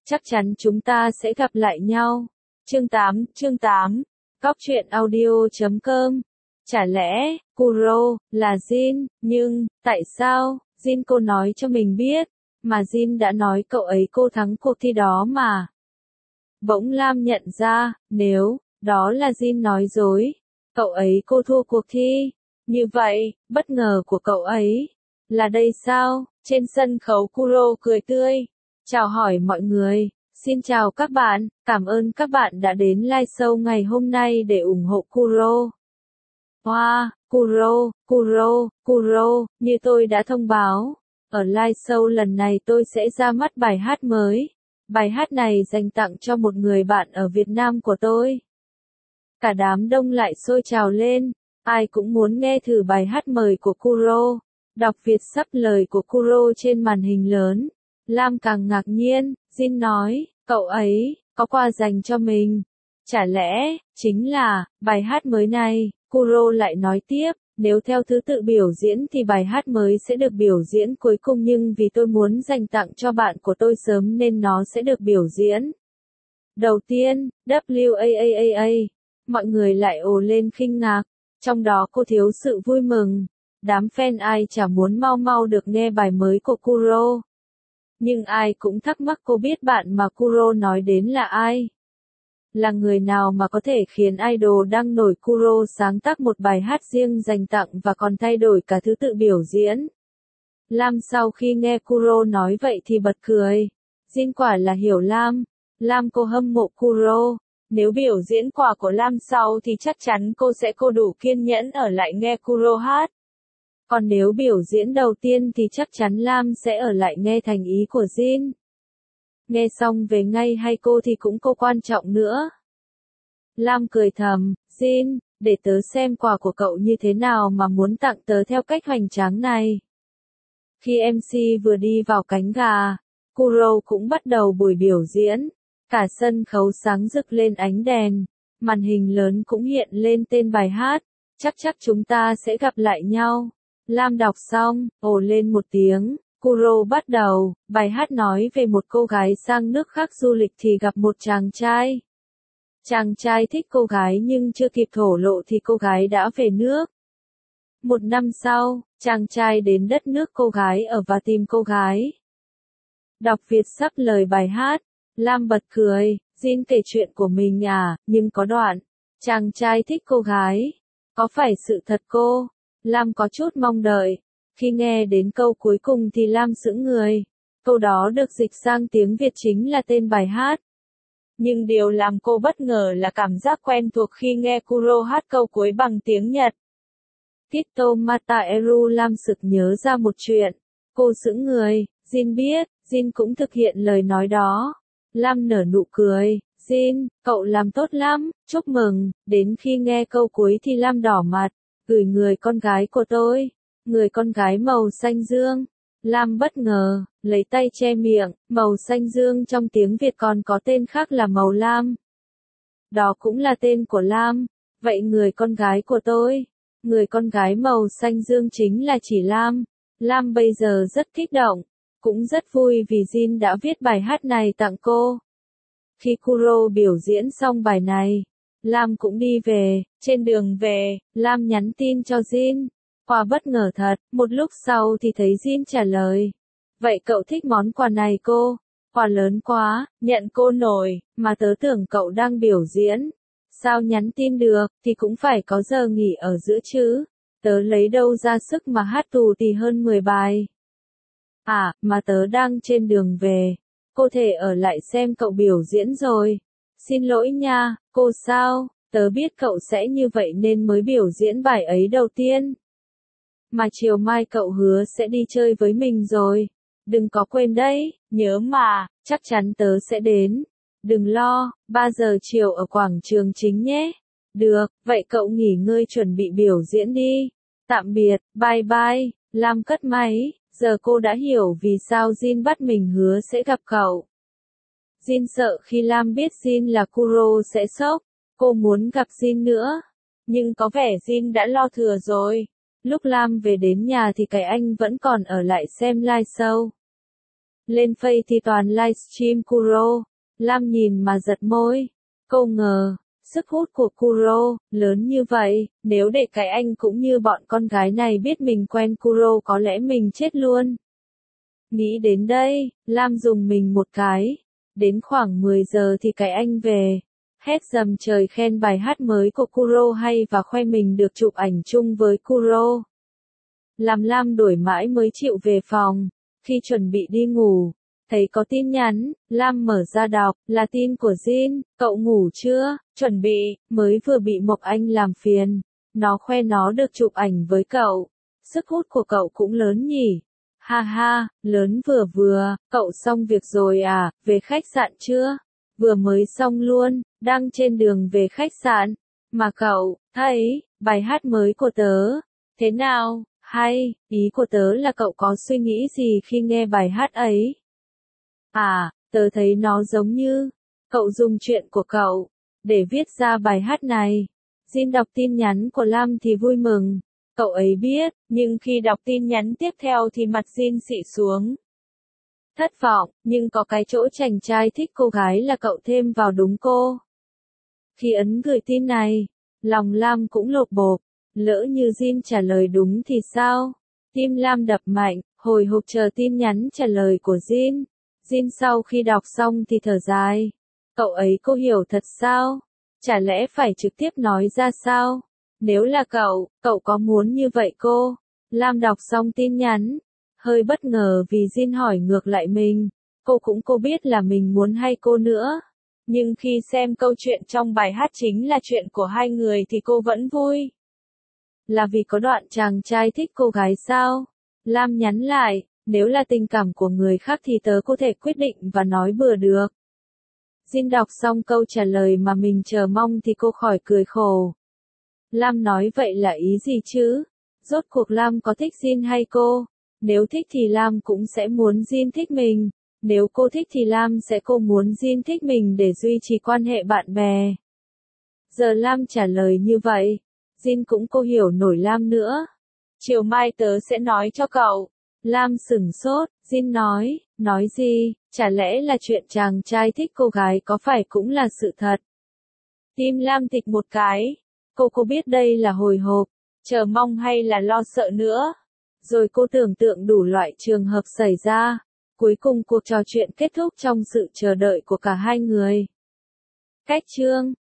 chắc chắn chúng ta sẽ gặp lại nhau. Chương 8, Cóc truyện audio.com. Chả lẽ, Kuro, là Jin, nhưng, tại sao, Jin cô nói cho mình biết, mà Jin đã nói cậu ấy cô thắng cuộc thi đó mà. Bỗng Lam nhận ra, nếu, đó là Jin nói dối, cậu ấy cô thua cuộc thi. Như vậy, bất ngờ của cậu ấy, là đây sao? Trên sân khấu Kuro cười tươi, chào hỏi mọi người. Xin chào các bạn, cảm ơn các bạn đã đến live show ngày hôm nay để ủng hộ Kuro. Wow, Kuro, như tôi đã thông báo, ở live show lần này tôi sẽ ra mắt bài hát mới. Bài hát này dành tặng cho một người bạn ở Việt Nam của tôi. Cả đám đông lại sôi trào lên, ai cũng muốn nghe thử bài hát mới của Kuro. Đọc Việt sắp lời của Kuro trên màn hình lớn. Lam càng ngạc nhiên, Jin nói, cậu ấy, có quà dành cho mình. Chả lẽ, chính là, bài hát mới này, Kuro lại nói tiếp, nếu theo thứ tự biểu diễn thì bài hát mới sẽ được biểu diễn cuối cùng nhưng vì tôi muốn dành tặng cho bạn của tôi sớm nên nó sẽ được biểu diễn đầu tiên, WAAAA. Mọi người lại ồ lên khinh ngạc, trong đó cô thiếu sự vui mừng. Đám fan ai chả muốn mau mau được nghe bài mới của Kuro. Nhưng ai cũng thắc mắc cô biết bạn mà Kuro nói đến là ai. Là người nào mà có thể khiến idol đang nổi Kuro sáng tác một bài hát riêng dành tặng và còn thay đổi cả thứ tự biểu diễn. Lam sau khi nghe Kuro nói vậy thì bật cười. Jin quả là hiểu Lam. Lam cô hâm mộ Kuro. Nếu biểu diễn quả của Lam sau thì chắc chắn cô đủ kiên nhẫn ở lại nghe Kuro hát. Còn nếu biểu diễn đầu tiên thì chắc chắn Lam sẽ ở lại nghe thành ý của Jin. Nghe xong về ngay hay cô thì cũng cô quan trọng nữa. Lam cười thầm, Jin, để tớ xem quà của cậu như thế nào mà muốn tặng tớ theo cách hoành tráng này. Khi MC vừa đi vào cánh gà, Kuro cũng bắt đầu buổi biểu diễn. Cả sân khấu sáng rực lên ánh đèn, màn hình lớn cũng hiện lên tên bài hát, chắc chúng ta sẽ gặp lại nhau. Lam đọc xong, ồ lên một tiếng, Kuro bắt đầu, bài hát nói về một cô gái sang nước khác du lịch thì gặp một chàng trai. Chàng trai thích cô gái nhưng chưa kịp thổ lộ thì cô gái đã về nước. Một năm sau, chàng trai đến đất nước cô gái ở và tìm cô gái. Đọc Việt sắp lời bài hát, Lam bật cười, Jin kể chuyện của mình à, nhưng có đoạn, chàng trai thích cô gái. Có phải sự thật cô? Lam có chút mong đợi. Khi nghe đến câu cuối cùng thì Lam sững người. Câu đó được dịch sang tiếng Việt chính là tên bài hát. Nhưng điều làm cô bất ngờ là cảm giác quen thuộc khi nghe Kuro hát câu cuối bằng tiếng Nhật. Kitto Mata Eru. Lam sực nhớ ra một chuyện. Cô sững người, Jin biết, Jin cũng thực hiện lời nói đó. Lam nở nụ cười, Jin, cậu làm tốt lắm, chúc mừng. Đến khi nghe câu cuối thì Lam đỏ mặt, gửi người con gái của tôi, người con gái màu xanh dương. Lam bất ngờ, lấy tay che miệng, màu xanh dương trong tiếng Việt còn có tên khác là màu lam. Đó cũng là tên của Lam, vậy người con gái của tôi, người con gái màu xanh dương chính là chỉ Lam. Lam bây giờ rất kích động, cũng rất vui vì Jin đã viết bài hát này tặng cô. Khi Kuro biểu diễn xong bài này, Lam cũng đi về, trên đường về, Lam nhắn tin cho Jin. Quà bất ngờ thật, một lúc sau thì thấy Jin trả lời. Vậy cậu thích món quà này cô? Quà lớn quá, nhận cô nổi, mà tớ tưởng cậu đang biểu diễn. Sao nhắn tin được, thì cũng phải có giờ nghỉ ở giữa chứ. Tớ lấy đâu ra sức mà hát tù tì hơn 10 bài. À, mà tớ đang trên đường về. Cô thể ở lại xem cậu biểu diễn rồi. Xin lỗi nha, cô sao? Tớ biết cậu sẽ như vậy nên mới biểu diễn bài ấy đầu tiên. Mà chiều mai cậu hứa sẽ đi chơi với mình rồi. Đừng có quên đấy, nhớ mà, chắc chắn tớ sẽ đến. Đừng lo, 3 giờ chiều ở quảng trường chính nhé. Được, vậy cậu nghỉ ngơi chuẩn bị biểu diễn đi. Tạm biệt, bye bye. Lam cất máy, giờ cô đã hiểu vì sao Jin bắt mình hứa sẽ gặp cậu. Jin sợ khi Lam biết Jin là Kuro sẽ sốc, cô muốn gặp Jin nữa. Nhưng có vẻ Jin đã lo thừa rồi. Lúc Lam về đến nhà thì cái anh vẫn còn ở lại xem live show. Lên Face thì toàn livestream Kuro. Lam nhìn mà giật môi. Cô ngờ, sức hút của Kuro lớn như vậy, nếu để cái anh cũng như bọn con gái này biết mình quen Kuro có lẽ mình chết luôn. Nghĩ đến đây, Lam dùng mình một cái. Đến khoảng 10 giờ thì cái anh về. Hét dầm trời khen bài hát mới của Kuro hay và khoe mình được chụp ảnh chung với Kuro. Làm Lam đổi mãi mới chịu về phòng. Khi chuẩn bị đi ngủ, thấy có tin nhắn, Lam mở ra đọc, là tin của Jin, cậu ngủ chưa, chuẩn bị, mới vừa bị Mộc Anh làm phiền. Nó khoe nó được chụp ảnh với cậu. Sức hút của cậu cũng lớn nhỉ. Ha ha, lớn vừa vừa, cậu xong việc rồi à, về khách sạn chưa? Vừa mới xong luôn, đang trên đường về khách sạn. Mà cậu, thấy, bài hát mới của tớ, thế nào, hay, ý của tớ là cậu có suy nghĩ gì khi nghe bài hát ấy? À, tớ thấy nó giống như, cậu dùng chuyện của cậu, để viết ra bài hát này. Jin đọc tin nhắn của Lam thì vui mừng. Cậu ấy biết, nhưng khi đọc tin nhắn tiếp theo thì mặt Jin xị xuống. Thất vọng, nhưng có cái chỗ chàng trai thích cô gái là cậu thêm vào đúng cô. Khi ấn gửi tin này, lòng Lam cũng lột bột. Lỡ như Jin trả lời đúng thì sao? Tim Lam đập mạnh, hồi hộp chờ tin nhắn trả lời của Jin. Jin sau khi đọc xong thì thở dài. Cậu ấy cô hiểu thật sao? Chả lẽ phải trực tiếp nói ra sao? Nếu là cậu, cậu có muốn như vậy cô? Lam đọc xong tin nhắn. Hơi bất ngờ vì Jin hỏi ngược lại mình. Cô biết là mình muốn hay cô nữa. Nhưng khi xem câu chuyện trong bài hát chính là chuyện của hai người thì cô vẫn vui. Là vì có đoạn chàng trai thích cô gái sao? Lam nhắn lại, nếu là tình cảm của người khác thì tớ có thể quyết định và nói bừa được. Jin đọc xong câu trả lời mà mình chờ mong thì cô khỏi cười khổ. Lam nói vậy là ý gì chứ? Rốt cuộc Lam có thích Jin hay cô? Nếu thích thì Lam cũng sẽ muốn Jin thích mình. Nếu cô thích thì Lam sẽ muốn Jin thích mình để duy trì quan hệ bạn bè. Giờ Lam trả lời như vậy. Jin cũng cô hiểu nổi Lam nữa. Chiều mai tớ sẽ nói cho cậu. Lam sửng sốt, Jin nói gì, chả lẽ là chuyện chàng trai thích cô gái có phải cũng là sự thật? Tim Lam tịch một cái. Cô biết đây là hồi hộp, chờ mong hay là lo sợ nữa. Rồi cô tưởng tượng đủ loại trường hợp xảy ra. Cuối cùng cuộc trò chuyện kết thúc trong sự chờ đợi của cả hai người. Cách chương